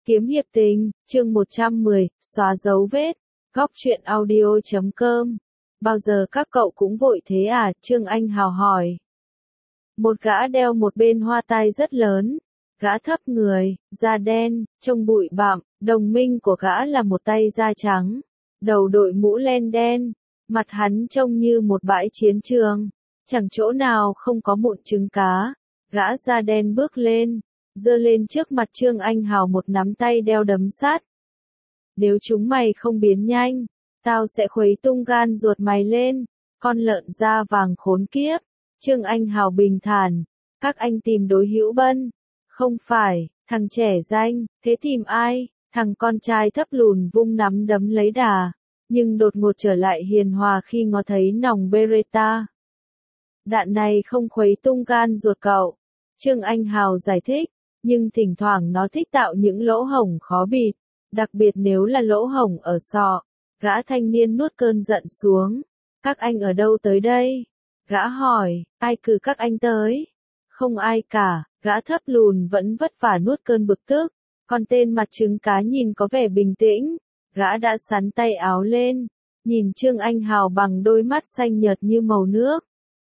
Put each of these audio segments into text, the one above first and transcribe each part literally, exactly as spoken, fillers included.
Kiếm hiệp tình, chương một trăm mười, xóa dấu vết, góc truyện audio chấm com. Bao giờ các cậu cũng vội thế à? Trương Anh Hào hỏi. Một gã đeo một bên hoa tai rất lớn, gã thấp người, da đen, trông bụi bặm, đồng minh của gã là một tay da trắng, đầu đội mũ len đen, mặt hắn trông như một bãi chiến trường, chẳng chỗ nào không có mụn trứng cá. Gã da đen bước lên, giơ lên trước mặt Trương Anh Hào một nắm tay đeo đấm sắt. Nếu chúng mày không biến nhanh, tao sẽ khuấy tung gan ruột mày lên, con lợn da vàng khốn kiếp. Trương Anh Hào bình thản, các anh tìm Đối Hữu Bân. Không phải, thằng trẻ danh, thế tìm ai? Thằng con trai thấp lùn vung nắm đấm lấy đà, nhưng đột ngột trở lại hiền hòa khi ngó thấy nòng Beretta. Đạn này không khuấy tung gan ruột cậu, Trương Anh Hào giải thích, nhưng thỉnh thoảng nó thích tạo những lỗ hổng khó bịt, đặc biệt nếu là lỗ hổng ở sọ. Gã thanh niên nuốt cơn giận xuống. Các anh ở đâu tới đây? Gã hỏi, ai cử các anh tới? Không ai cả, gã thấp lùn vẫn vất vả nuốt cơn bực tức. Còn tên mặt trứng cá nhìn có vẻ bình tĩnh. Gã đã sắn tay áo lên, nhìn Trương Anh Hào bằng đôi mắt xanh nhợt như màu nước.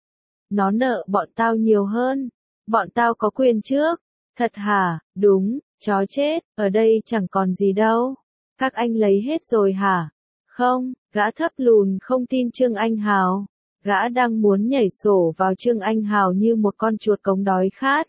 Nó nợ bọn tao nhiều hơn. Bọn tao có quyền trước. Thật hả? Đúng, chó chết, ở đây chẳng còn gì đâu. Các anh lấy hết rồi hả? Không, gã thấp lùn không tin Trương Anh Hào. Gã đang muốn nhảy sổ vào Trương Anh Hào như một con chuột cống đói khát.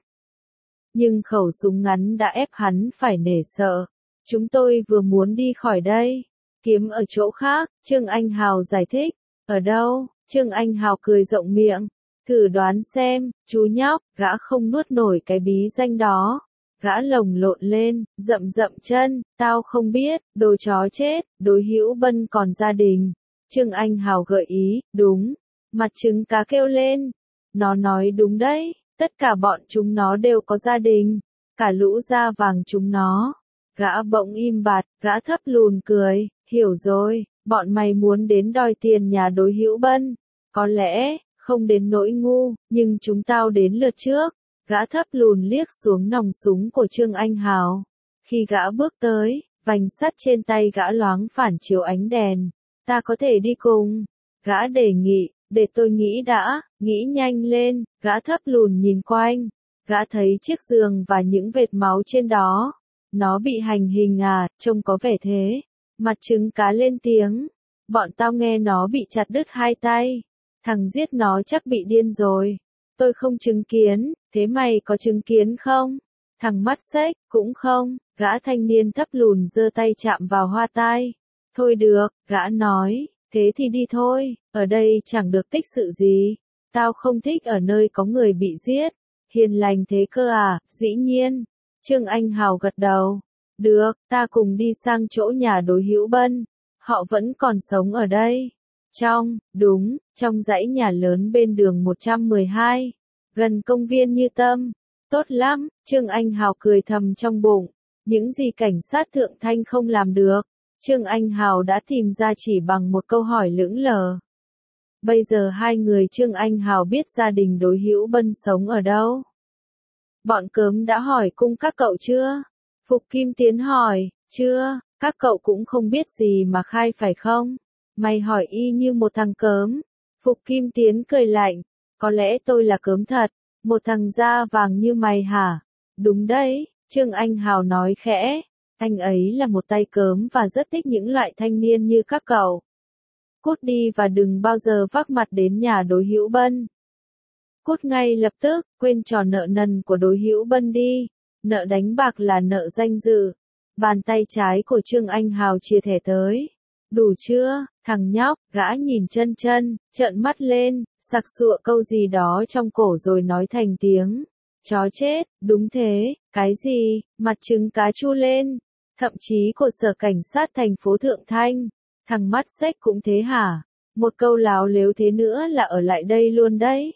Nhưng khẩu súng ngắn đã ép hắn phải nể sợ. Chúng tôi vừa muốn đi khỏi đây. Kiếm ở chỗ khác, Trương Anh Hào giải thích. Ở đâu? Trương Anh Hào cười rộng miệng. Thử đoán xem, chú nhóc, gã không nuốt nổi cái bí danh đó. Gã lồng lộn lên, rậm rậm chân, tao không biết, đồ chó chết, Đối Hữu Bân còn gia đình. Trương Anh Hào gợi ý, đúng. Mặt trứng cá kêu lên. Nó nói đúng đấy, tất cả bọn chúng nó đều có gia đình. Cả lũ da vàng chúng nó. Gã bỗng im bặt, gã thấp lùn cười, hiểu rồi, bọn mày muốn đến đòi tiền nhà Đối Hữu Bân. Có lẽ, không đến nỗi ngu, nhưng chúng tao đến lượt trước. Gã thấp lùn liếc xuống nòng súng của Trương Anh Hào. Khi gã bước tới, vành sắt trên tay gã loáng phản chiếu ánh đèn. Ta có thể đi cùng. Gã đề nghị, để tôi nghĩ đã, nghĩ nhanh lên. Gã thấp lùn nhìn quanh. Gã thấy chiếc giường và những vệt máu trên đó. Nó bị hành hình à, trông có vẻ thế. Mặt trứng cá lên tiếng. Bọn tao nghe nó bị chặt đứt hai tay. Thằng giết nó chắc bị điên rồi. Tôi không chứng kiến, thế mày có chứng kiến không? Thằng mắt xếch, cũng không. Gã thanh niên thấp lùn giơ tay chạm vào hoa tai. Thôi được, gã nói, thế thì đi thôi, ở đây chẳng được tích sự gì. Tao không thích ở nơi có người bị giết. Hiền lành thế cơ à? Dĩ nhiên. Trương Anh Hào gật đầu. Được, ta cùng đi sang chỗ nhà Đối Hữu Bân. Họ vẫn còn sống ở đây. Trong, đúng, trong dãy nhà lớn bên đường một trăm mười hai, gần công viên Như Tâm. Tốt lắm, Trương Anh Hào cười thầm trong bụng. Những gì cảnh sát Thượng Thanh không làm được, Trương Anh Hào đã tìm ra chỉ bằng một câu hỏi lững lờ. Bây giờ hai người Trương Anh Hào biết gia đình Đối Hữu Bân sống ở đâu. Bọn cớm đã hỏi cung các cậu chưa? Phục Kim Tiến hỏi, chưa, các cậu cũng không biết gì mà khai phải không? Mày hỏi y như một thằng cớm. Phục Kim Tiến cười lạnh. Có lẽ tôi là cớm thật. Một thằng da vàng như mày hả? Đúng đấy, Trương Anh Hào nói khẽ. Anh ấy là một tay cớm và rất thích những loại thanh niên như các cậu. Cút đi và đừng bao giờ vác mặt đến nhà Đối Hữu Bân. Cút ngay lập tức, quên trò nợ nần của Đối Hữu Bân đi. Nợ đánh bạc là nợ danh dự. Bàn tay trái của Trương Anh Hào chia thẻ tới. Đủ chưa, thằng nhóc? Gã nhìn chân chân, trợn mắt lên, sặc sụa câu gì đó trong cổ rồi nói thành tiếng. Chó chết, đúng thế, cái gì? Mặt trứng cá chu lên. Thậm chí của sở cảnh sát thành phố Thượng Thanh. Thằng mắt xếch cũng thế hả? Một câu láo lếu thế nữa là ở lại đây luôn đấy.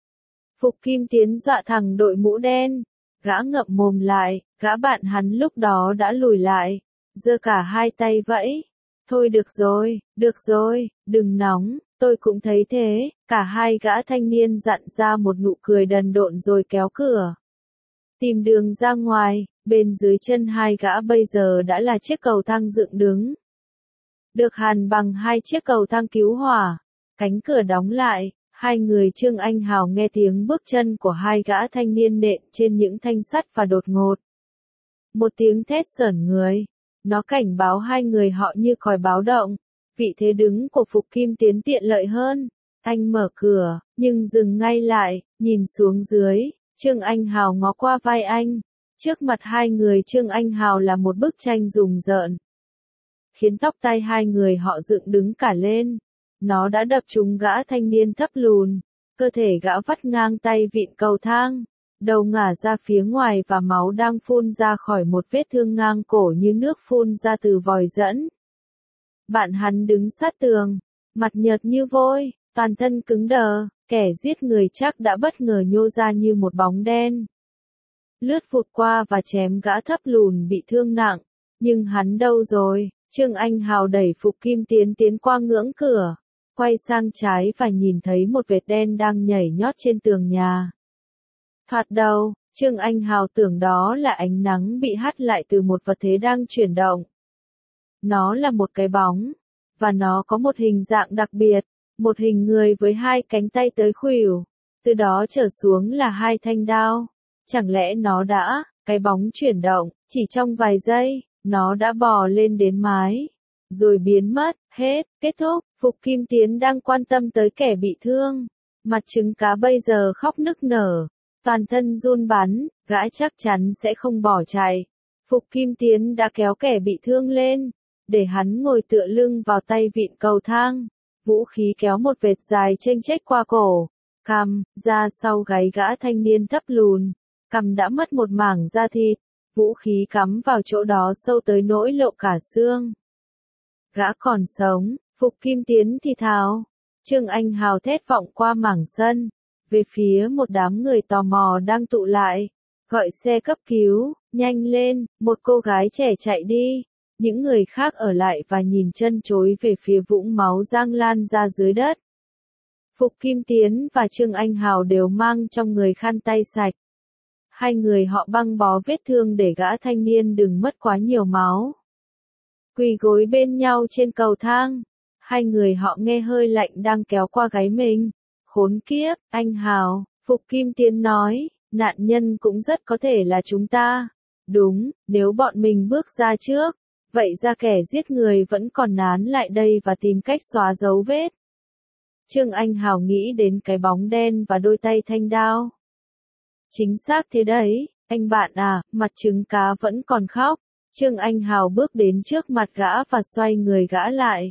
Phục Kim Tiến dọa thằng đội mũ đen. Gã ngậm mồm lại, gã bạn hắn lúc đó đã lùi lại. Giơ cả hai tay vẫy. Thôi được rồi, được rồi, đừng nóng, tôi cũng thấy thế. Cả hai gã thanh niên dặn ra một nụ cười đần độn rồi kéo cửa. Tìm đường ra ngoài, Bên dưới chân hai gã bây giờ đã là chiếc cầu thang dựng đứng. Được hàn bằng hai chiếc cầu thang cứu hỏa. Cánh cửa đóng lại, hai người Trương Anh Hào nghe tiếng bước chân của hai gã thanh niên nện trên những thanh sắt và đột ngột. Một tiếng thét sởn người. Nó cảnh báo hai người họ như còi báo động. Vị thế đứng của Phục Kim Tiến tiện lợi hơn. Anh mở cửa, nhưng dừng ngay lại, nhìn xuống dưới. Trương Anh Hào ngó qua vai anh. Trước mặt hai người Trương Anh Hào là một bức tranh rùng rợn. Khiến tóc tai hai người họ dựng đứng cả lên. Nó đã đập trúng gã thanh niên thấp lùn. Cơ thể gã vắt ngang tay vịn cầu thang. Đầu ngả ra phía ngoài và máu đang phun ra khỏi một vết thương ngang cổ như nước phun ra từ vòi dẫn. Bạn hắn đứng sát tường, mặt nhợt như vôi, toàn thân cứng đờ, kẻ giết người chắc đã bất ngờ nhô ra như một bóng đen. Lướt vụt qua và chém gã thấp lùn bị thương nặng, nhưng hắn đâu rồi? Trương Anh Hào đẩy Phục Kim Tiến tiến qua ngưỡng cửa, quay sang trái và nhìn thấy một vệt đen đang nhảy nhót trên tường nhà. Thoạt đầu, Trương Anh Hào tưởng đó là ánh nắng bị hắt lại từ một vật thế đang chuyển động. Nó là một cái bóng, và nó có một hình dạng đặc biệt, một hình người với hai cánh tay tới khuỷu, từ đó trở xuống là hai thanh đao. Chẳng lẽ nó đã, cái bóng chuyển động, chỉ trong vài giây, nó đã bò lên đến mái, rồi biến mất, hết, kết thúc. Phục Kim Tiến đang quan tâm tới kẻ bị thương, mặt trứng cá bây giờ khóc nức nở, toàn thân run bắn, gã chắc chắn sẽ không bỏ chạy. Phục Kim Tiến đã kéo kẻ bị thương lên, để hắn ngồi tựa lưng vào tay vịn cầu thang, vũ khí kéo một vệt dài chênh chếch qua cổ, cằm, ra sau gáy gã thanh niên thấp lùn, cằm đã mất một mảng da thịt, vũ khí cắm vào chỗ đó sâu tới nỗi lộ cả xương. Gã còn sống, Phục Kim Tiến thì thào. Trương Anh Hào thét vọng qua mảng sân, về phía một đám người tò mò đang tụ lại, gọi xe cấp cứu, nhanh lên, một cô gái trẻ chạy đi. Những người khác ở lại và nhìn chân chối về phía vũng máu giang lan ra dưới đất. Phục Kim Tiến và Trương Anh Hào đều mang trong người khăn tay sạch. Hai người họ băng bó vết thương để gã thanh niên đừng mất quá nhiều máu. Quỳ gối bên nhau trên cầu thang. Hai người họ nghe hơi lạnh đang kéo qua gáy mình. Khốn kiếp, anh Hào, Phục Kim Tiến nói, nạn nhân cũng rất có thể là chúng ta. Đúng, nếu bọn mình bước ra trước, vậy ra kẻ giết người vẫn còn nán lại đây và tìm cách xóa dấu vết. Trương Anh Hào nghĩ đến cái bóng đen và đôi tay thanh đao. Chính xác thế đấy, anh bạn à, mặt trứng cá vẫn còn khóc. Trương Anh Hào bước đến trước mặt gã và xoay người gã lại.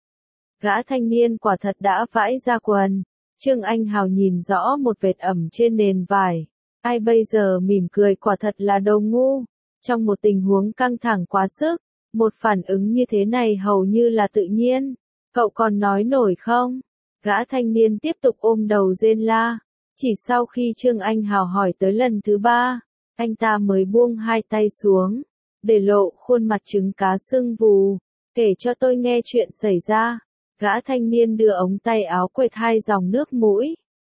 Gã thanh niên quả thật đã vãi ra quần. Trương Anh Hào nhìn rõ một vệt ẩm trên nền vải. Ai bây giờ mỉm cười quả thật là đồ ngu. Trong một tình huống căng thẳng quá sức, một phản ứng như thế này hầu như là tự nhiên. Cậu còn nói nổi không? Gã thanh niên tiếp tục ôm đầu rên la. Chỉ sau khi Trương Anh Hào hỏi tới lần thứ ba, anh ta mới buông hai tay xuống, để lộ khuôn mặt trứng cá sưng vù. Kể cho tôi nghe chuyện xảy ra. Gã thanh niên đưa ống tay áo quệt hai dòng nước mũi.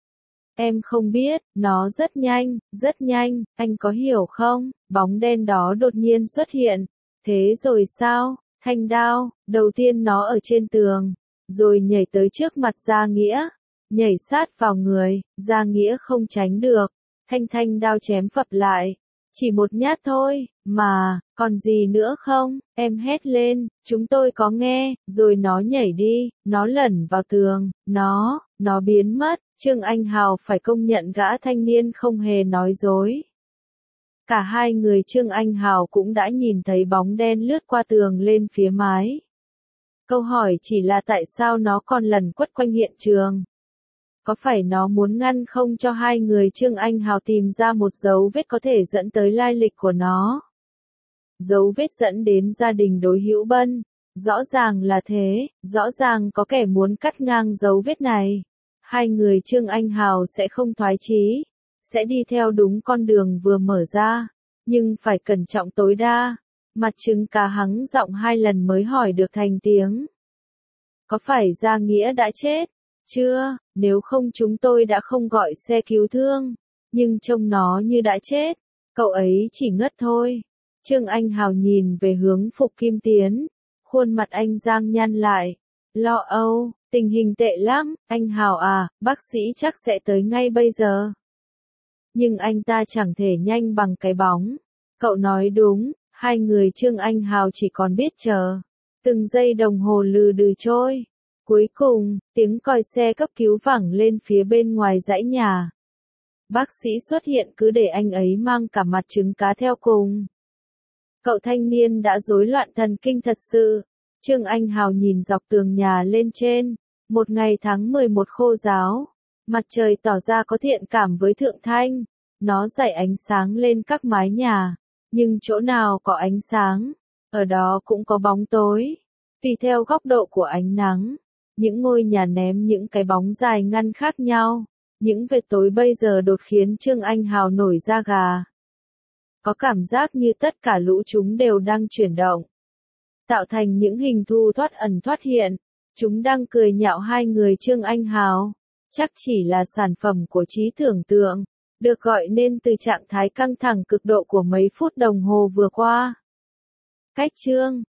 Em không biết, nó rất nhanh, rất nhanh, anh có hiểu không? Bóng đen đó đột nhiên xuất hiện. Thế rồi sao? Thanh đao, đầu tiên nó ở trên tường, rồi nhảy tới trước mặt Gia Nghĩa. Nhảy sát vào người, Gia Nghĩa không tránh được. Thanh thanh đao chém phập lại. Chỉ một nhát thôi, mà, còn gì nữa không? Em hét lên, chúng tôi có nghe, rồi nó nhảy đi, nó lẩn vào tường, nó, nó biến mất. Trương Anh Hào phải công nhận gã thanh niên không hề nói dối. Cả hai người Trương Anh Hào cũng đã nhìn thấy bóng đen lướt qua tường lên phía mái. Câu hỏi chỉ là tại sao nó còn lẩn quất quanh hiện trường. Có phải nó muốn ngăn không cho hai người Trương Anh Hào tìm ra một dấu vết có thể dẫn tới lai lịch của nó? Dấu vết dẫn đến gia đình đối hữu Bân. Rõ ràng là thế, rõ ràng có kẻ muốn cắt ngang dấu vết này. Hai người Trương Anh Hào sẽ không thoái chí, sẽ đi theo đúng con đường vừa mở ra, nhưng phải cẩn trọng tối đa. Mặt trứng cá hắng giọng hai lần mới hỏi được thành tiếng. Có phải Gia Nghĩa đã chết? Chưa, nếu không chúng tôi đã không gọi xe cứu thương. Nhưng trông nó như đã chết, cậu ấy chỉ ngất thôi. Trương Anh Hào nhìn về hướng Phục Kim Tiến, khuôn mặt anh giang nhăn lại, lo âu, tình hình tệ lắm, anh Hào à, bác sĩ chắc sẽ tới ngay bây giờ. Nhưng anh ta chẳng thể nhanh bằng cái bóng. Cậu nói đúng, hai người Trương Anh Hào chỉ còn biết chờ. Từng giây đồng hồ lừ đừ trôi. Cuối cùng, tiếng còi xe cấp cứu vẳng lên phía bên ngoài dãy nhà. Bác sĩ xuất hiện cứ để anh ấy mang cả mặt trứng cá theo cùng. Cậu thanh niên đã rối loạn thần kinh thật sự. Trương Anh Hào nhìn dọc tường nhà lên trên. Một ngày tháng mười một khô ráo. Mặt trời tỏ ra có thiện cảm với thượng thanh. Nó rải ánh sáng lên các mái nhà. Nhưng chỗ nào có ánh sáng, ở đó cũng có bóng tối. Tùy theo góc độ của ánh nắng, những ngôi nhà ném những cái bóng dài ngăn khác nhau. Những vệt tối bây giờ đột khiến Trương Anh Hào nổi da gà. Có cảm giác như tất cả lũ chúng đều đang chuyển động. Tạo thành những hình thù thoát ẩn thoát hiện. Chúng đang cười nhạo hai người Trương Anh Hào. Chắc chỉ là sản phẩm của trí tưởng tượng. Được gọi nên từ trạng thái căng thẳng cực độ của mấy phút đồng hồ vừa qua. Cách chương